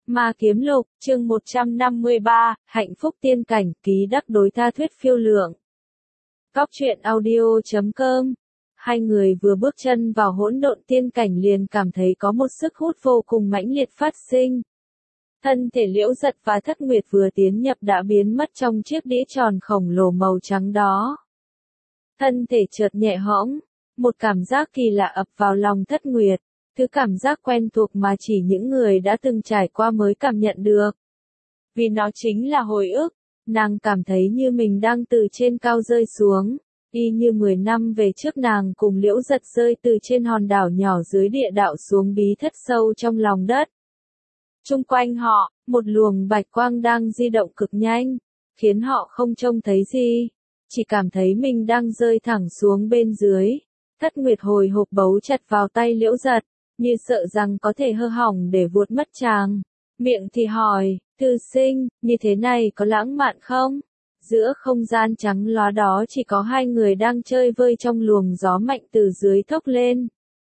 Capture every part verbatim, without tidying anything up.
Ma Kiếm Lục, chương một trăm năm mươi ba, Hạnh phúc tiên cảnh, ký đắc đối tha thuyết phiêu lượng. Cóc truyện audio chấm com. Hai người vừa bước chân vào hỗn độn tiên cảnh liền cảm thấy có một sức hút vô cùng mãnh liệt phát sinh. Thân thể Liễu Giật và Thất Nguyệt vừa tiến nhập đã biến mất trong chiếc đĩa tròn khổng lồ màu trắng đó. Thân thể chợt nhẹ hõng, một cảm giác kỳ lạ ập vào lòng Thất Nguyệt. Thứ cảm giác quen thuộc mà chỉ những người đã từng trải qua mới cảm nhận được. Vì nó chính là hồi ức, nàng cảm thấy như mình đang từ trên cao rơi xuống, y như mười năm về trước nàng cùng Liễu Giật rơi từ trên hòn đảo nhỏ dưới địa đạo xuống bí thất sâu trong lòng đất. Chung quanh họ, một luồng bạch quang đang di động cực nhanh, khiến họ không trông thấy gì, chỉ cảm thấy mình đang rơi thẳng xuống bên dưới. Thất Nguyệt hồi hộp bấu chặt vào tay Liễu Giật, như sợ rằng có thể hư hỏng để vuốt mất chàng. Miệng thì hỏi, thư sinh, như thế này có lãng mạn không? Giữa không gian trắng lóa đó chỉ có hai người đang chơi vơi trong luồng gió mạnh từ dưới thốc lên.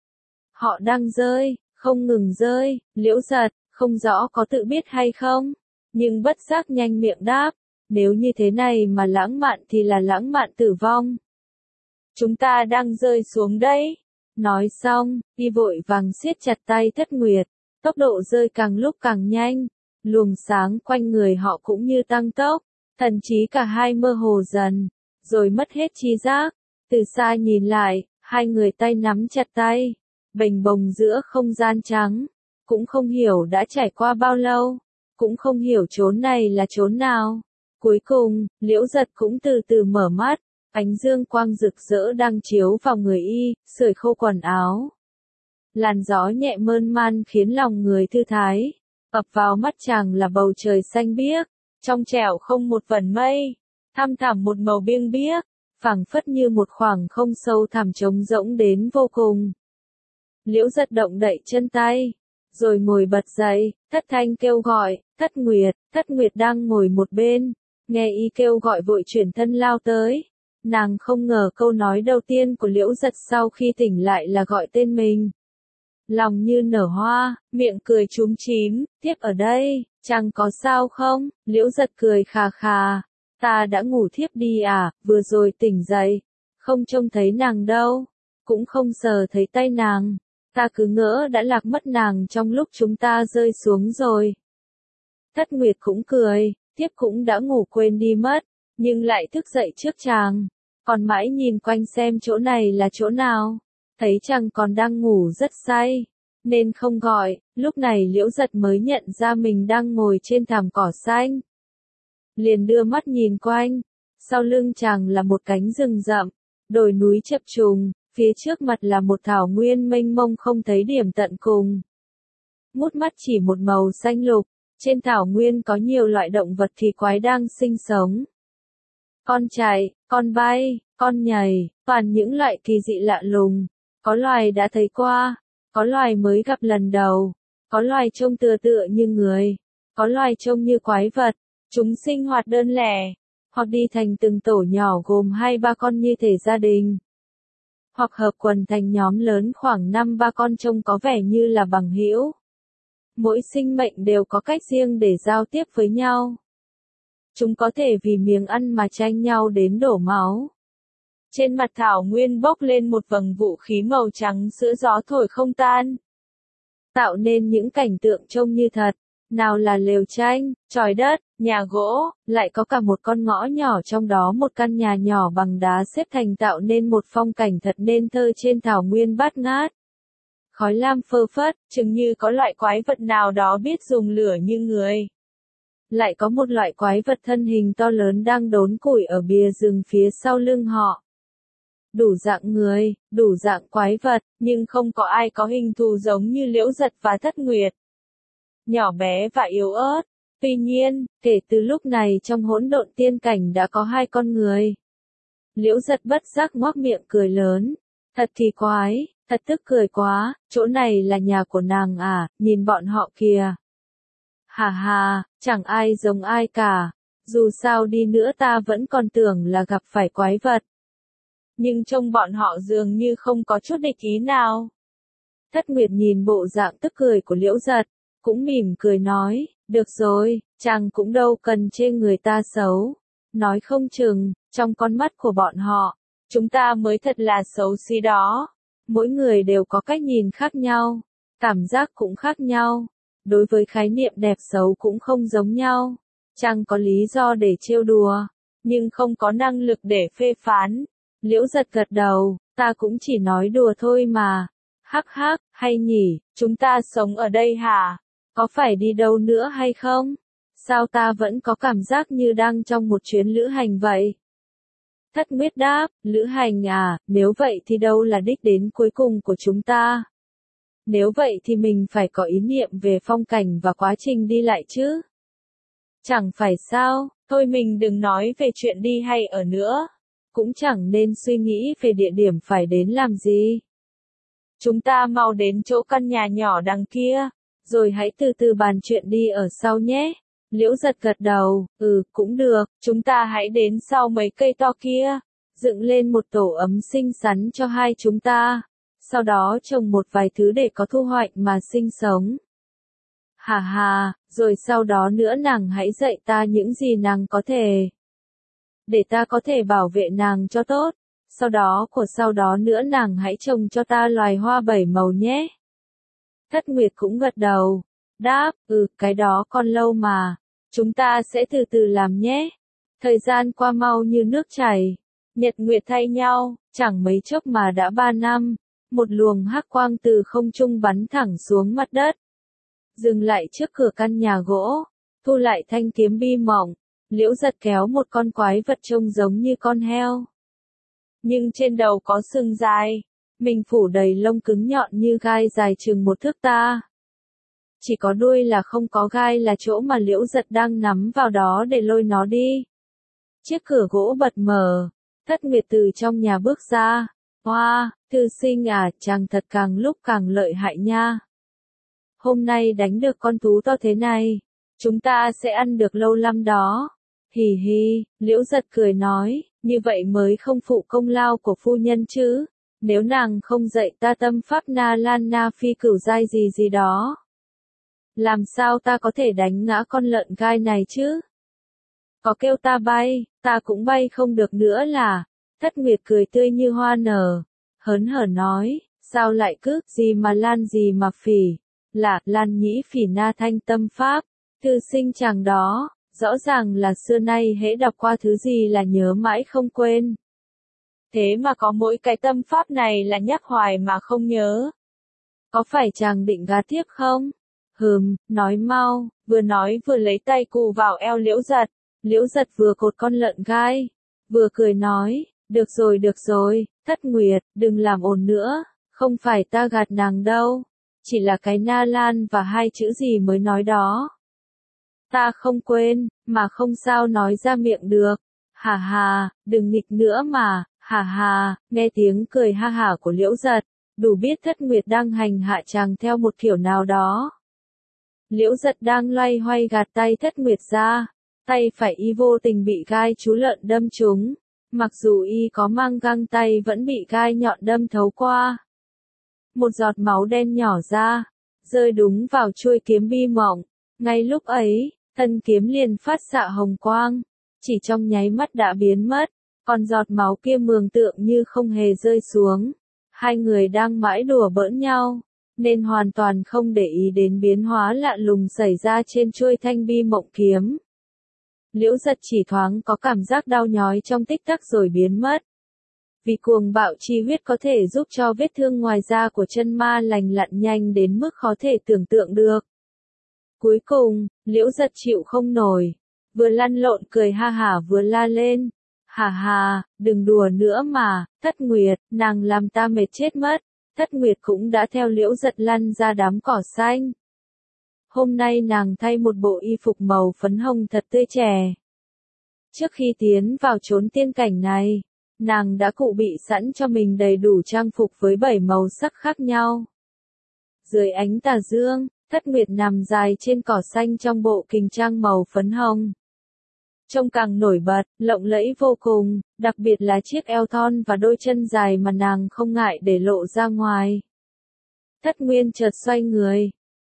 Họ đang rơi, không ngừng rơi, Liễu Giật, không rõ có tự biết hay không, nhưng bất giác nhanh miệng đáp, nếu như thế này mà lãng mạn thì là lãng mạn tử vong. Chúng ta đang rơi xuống đấy. Nói xong, y vội vàng siết chặt tay Thất Nguyệt, tốc độ rơi càng lúc càng nhanh, luồng sáng quanh người họ cũng như tăng tốc, thậm chí cả hai mơ hồ dần, rồi mất hết tri giác. Từ xa nhìn lại, hai người tay nắm chặt tay, bềnh bồng giữa không gian trắng, cũng không hiểu đã trải qua bao lâu, cũng không hiểu chốn này là chốn nào. Cuối cùng, Liễu Giật cũng từ từ mở mắt. Ánh dương quang rực rỡ đang chiếu vào người y, sưởi khô quần áo. Làn gió nhẹ mơn man khiến lòng người thư thái. Ập vào mắt chàng là bầu trời xanh biếc, trong trẻo không một vần mây, thăm thẳm một màu biêng biếc, phảng phất như một khoảng không sâu thẳm trống rỗng đến vô cùng. Liễu Giật động đậy chân tay, rồi ngồi bật dậy, thất thanh kêu gọi, Thất Nguyệt. Thất Nguyệt đang ngồi một bên, nghe y kêu gọi vội chuyển thân lao tới. Nàng không ngờ câu nói đầu tiên của Liễu Giật sau khi tỉnh lại là gọi tên mình. Lòng như nở hoa, miệng cười chúm chím, tiếp ở đây, chẳng có sao không? Liễu Giật cười khà khà, ta đã ngủ thiếp đi à, vừa rồi tỉnh dậy, không trông thấy nàng đâu, cũng không sờ thấy tay nàng, ta cứ ngỡ đã lạc mất nàng trong lúc chúng ta rơi xuống rồi. Thất Nguyệt cũng cười, tiếp cũng đã ngủ quên đi mất, nhưng lại thức dậy trước chàng, còn mãi nhìn quanh xem chỗ này là chỗ nào, thấy chàng còn đang ngủ rất say, nên không gọi. Lúc này Liễu Giật mới nhận ra mình đang ngồi trên thảm cỏ xanh. Liền đưa mắt nhìn quanh, sau lưng chàng là một cánh rừng rậm, đồi núi chập trùng, phía trước mặt là một thảo nguyên mênh mông không thấy điểm tận cùng. Ngút mắt chỉ một màu xanh lục, trên thảo nguyên có nhiều loại động vật kỳ quái đang sinh sống. Con chạy, con bay, con nhảy, toàn những loại kỳ dị lạ lùng, có loài đã thấy qua, có loài mới gặp lần đầu, có loài trông tựa tựa như người, có loài trông như quái vật. Chúng sinh hoạt đơn lẻ, hoặc đi thành từng tổ nhỏ gồm hai ba con như thể gia đình, hoặc hợp quần thành nhóm lớn khoảng năm ba con trông có vẻ như là bằng hữu. Mỗi sinh mệnh đều có cách riêng để giao tiếp với nhau. Chúng có thể vì miếng ăn mà tranh nhau đến đổ máu. Trên mặt thảo nguyên bốc lên một vầng vũ khí màu trắng sữa gió thổi không tan, tạo nên những cảnh tượng trông như thật. Nào là lều tranh, chòi đất, nhà gỗ, lại có cả một con ngõ nhỏ trong đó một căn nhà nhỏ bằng đá xếp thành tạo nên một phong cảnh thật nên thơ trên thảo nguyên bát ngát. Khói lam phơ phất, chừng như có loại quái vật nào đó biết dùng lửa như người. Lại có một loại quái vật thân hình to lớn đang đốn củi ở bìa rừng phía sau lưng họ. Đủ dạng người, đủ dạng quái vật, nhưng không có ai có hình thù giống như Liễu Giật và Thất Nguyệt. Nhỏ bé và yếu ớt. Tuy nhiên, kể từ lúc này trong hỗn độn tiên cảnh đã có hai con người. Liễu Giật bất giác ngoác miệng cười lớn. Thật kỳ quái, thật tức cười quá, chỗ này là nhà của nàng à, nhìn bọn họ kìa. Hà hà, chẳng ai giống ai cả, dù sao đi nữa ta vẫn còn tưởng là gặp phải quái vật. Nhưng trông bọn họ dường như không có chút địch ý nào. Thất Nguyệt nhìn bộ dạng tức cười của Liễu Giật, cũng mỉm cười nói, được rồi, chàng cũng đâu cần chê người ta xấu. Nói không chừng, trong con mắt của bọn họ, chúng ta mới thật là xấu xí đó. Mỗi người đều có cách nhìn khác nhau, cảm giác cũng khác nhau. Đối với khái niệm đẹp xấu cũng không giống nhau. Chàng có lý do để trêu đùa, nhưng không có năng lực để phê phán. Liễu Giật gật đầu, ta cũng chỉ nói đùa thôi mà. Hắc hắc, hay nhỉ, chúng ta sống ở đây hả? Có phải đi đâu nữa hay không? Sao ta vẫn có cảm giác như đang trong một chuyến lữ hành vậy? Thất Nguyệt đáp, lữ hành à, nếu vậy thì đâu là đích đến cuối cùng của chúng ta? Nếu vậy thì mình phải có ý niệm về phong cảnh và quá trình đi lại chứ? Chẳng phải sao, thôi mình đừng nói về chuyện đi hay ở nữa. Cũng chẳng nên suy nghĩ về địa điểm phải đến làm gì. Chúng ta mau đến chỗ căn nhà nhỏ đằng kia, rồi hãy từ từ bàn chuyện đi ở sau nhé. Liễu Giật gật đầu, ừ, cũng được, chúng ta hãy đến sau mấy cây to kia, dựng lên một tổ ấm xinh xắn cho hai chúng ta, sau đó trồng một vài thứ để có thu hoạch mà sinh sống. Hà hà, rồi sau đó nữa nàng hãy dạy ta những gì nàng có thể, để ta có thể bảo vệ nàng cho tốt. Sau đó của sau đó nữa nàng hãy trồng cho ta loài hoa bảy màu nhé. Thất Nguyệt cũng gật đầu, đáp, ừ, cái đó còn lâu mà, chúng ta sẽ từ từ làm nhé. Thời gian qua mau như nước chảy, nhật nguyệt thay nhau, chẳng mấy chốc mà đã ba năm, một luồng hắc quang từ không trung bắn thẳng xuống mặt đất. Dừng lại trước cửa căn nhà gỗ, thu lại thanh kiếm bi mỏng, Liễu Giật kéo một con quái vật trông giống như con heo. Nhưng trên đầu có sừng dài, mình phủ đầy lông cứng nhọn như gai dài chừng một thước ta. Chỉ có đuôi là không có gai là chỗ mà Liễu Giật đang nắm vào đó để lôi nó đi. Chiếc cửa gỗ bật mở, Thất Nguyệt từ trong nhà bước ra. Hoa, thư sinh à, chàng thật càng lúc càng lợi hại nha. Hôm nay đánh được con thú to thế này, chúng ta sẽ ăn được lâu lắm đó. Hì hì, Liễu Giật cười nói, như vậy mới không phụ công lao của phu nhân chứ. Nếu nàng không dạy ta tâm pháp na lan na phi cửu giai gì gì đó, làm sao ta có thể đánh ngã con lợn gai này chứ? Có kêu ta bay, ta cũng bay không được nữa là. Thất Nguyệt cười tươi như hoa nở, hớn hở nói, sao lại cứ, gì mà lan gì mà phỉ, là, lan nhĩ phỉ na thanh tâm pháp, thư sinh chàng đó, rõ ràng là xưa nay hễ đọc qua thứ gì là nhớ mãi không quên. Thế mà có mỗi cái tâm pháp này là nhắc hoài mà không nhớ. Có phải chàng định gạt tiếp không? Hừm, nói mau, vừa nói vừa lấy tay cù vào eo Liễu Giật. Liễu Giật vừa cột con lợn gai, vừa cười nói, được rồi được rồi, Thất Nguyệt, đừng làm ồn nữa, không phải ta gạt nàng đâu, chỉ là cái na lan và hai chữ gì mới nói đó. Ta không quên, mà không sao nói ra miệng được. Hà hà, đừng nghịch nữa mà, hà hà, nghe tiếng cười ha hả của Liễu Giật, đủ biết Thất Nguyệt đang hành hạ chàng theo một kiểu nào đó. Liễu Giật đang loay hoay gạt tay Thất Nguyệt ra, tay phải y vô tình bị gai chú lợn đâm trúng, mặc dù y có mang găng tay vẫn bị gai nhọn đâm thấu qua. Một giọt máu đen nhỏ ra, rơi đúng vào chuôi kiếm bi mỏng, ngay lúc ấy, thân kiếm liền phát xạ hồng quang, chỉ trong nháy mắt đã biến mất, còn giọt máu kia mường tượng như không hề rơi xuống. Hai người đang mãi đùa bỡn nhau, nên hoàn toàn không để ý đến biến hóa lạ lùng xảy ra trên chuôi thanh bi mộng kiếm. Liễu Giật chỉ thoáng có cảm giác đau nhói trong tích tắc rồi biến mất. Vì cuồng bạo chi huyết có thể giúp cho vết thương ngoài da của chân ma lành lặn nhanh đến mức khó thể tưởng tượng được. Cuối cùng, Liễu Giật chịu không nổi, vừa lăn lộn cười ha hả vừa la lên. Hà hà, đừng đùa nữa mà, Thất Nguyệt, nàng làm ta mệt chết mất. Thất Nguyệt cũng đã theo Liễu Giật lăn ra đám cỏ xanh. Hôm nay nàng thay một bộ y phục màu phấn hồng thật tươi trẻ. Trước khi tiến vào chốn tiên cảnh này, nàng đã cụ bị sẵn cho mình đầy đủ trang phục với bảy màu sắc khác nhau. Dưới ánh tà dương, Thất Nguyệt nằm dài trên cỏ xanh trong bộ kình trang màu phấn hồng. Trông càng nổi bật, lộng lẫy vô cùng, đặc biệt là chiếc eo thon và đôi chân dài mà nàng không ngại để lộ ra ngoài. Thất Nguyên chợt xoay người,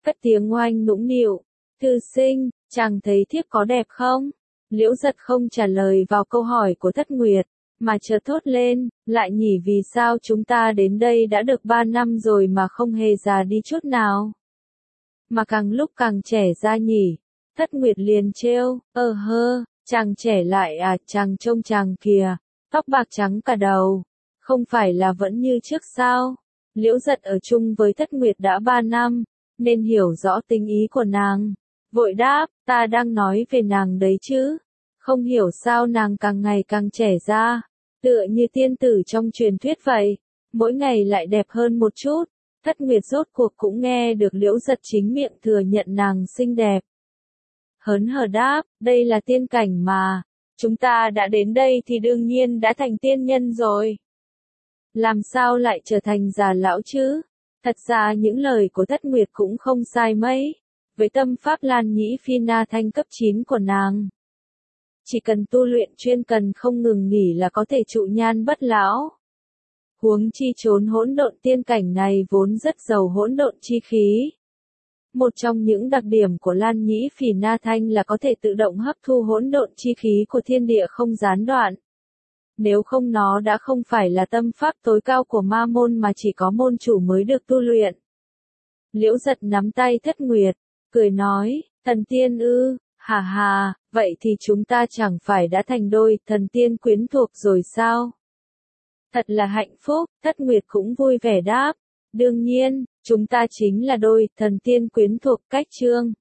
cất tiếng oanh nũng nịu. Thư sinh, chàng thấy thiếp có đẹp không? Liễu Giật không trả lời vào câu hỏi của Thất Nguyệt, mà chợt thốt lên, lại nhỉ, vì sao chúng ta đến đây đã được ba năm rồi mà không hề già đi chút nào? Mà càng lúc càng trẻ ra nhỉ? Thất Nguyệt liền trêu, ờ hơ, chàng trẻ lại à, chàng trông chàng kìa, tóc bạc trắng cả đầu, không phải là vẫn như trước sao? Liễu Giật ở chung với Thất Nguyệt đã ba năm, nên hiểu rõ tình ý của nàng. Vội đáp, ta đang nói về nàng đấy chứ. Không hiểu sao nàng càng ngày càng trẻ ra, tựa như tiên tử trong truyền thuyết vậy, mỗi ngày lại đẹp hơn một chút. Thất Nguyệt rốt cuộc cũng nghe được Liễu Giật chính miệng thừa nhận nàng xinh đẹp. Hớn hở đáp, đây là tiên cảnh mà, chúng ta đã đến đây thì đương nhiên đã thành tiên nhân rồi. Làm sao lại trở thành già lão chứ? Thật ra những lời của Thất Nguyệt cũng không sai mấy. Với tâm pháp Lan Nhĩ Phi Na Thanh cấp chín của nàng, chỉ cần tu luyện chuyên cần không ngừng nghỉ là có thể trụ nhan bất lão. Huống chi chốn hỗn độn tiên cảnh này vốn rất giàu hỗn độn chi khí. Một trong những đặc điểm của Lan Nhĩ Phỉ Na Thanh là có thể tự động hấp thu hỗn độn chi khí của thiên địa không gián đoạn. Nếu không nó đã không phải là tâm pháp tối cao của ma môn mà chỉ có môn chủ mới được tu luyện. Liễu Giật nắm tay Thất Nguyệt, cười nói, thần tiên ư, hà hà, vậy thì chúng ta chẳng phải đã thành đôi thần tiên quyến thuộc rồi sao? Thật là hạnh phúc, Thất Nguyệt cũng vui vẻ đáp. Đương nhiên, chúng ta chính là đôi thần tiên quyến thuộc. Cách chương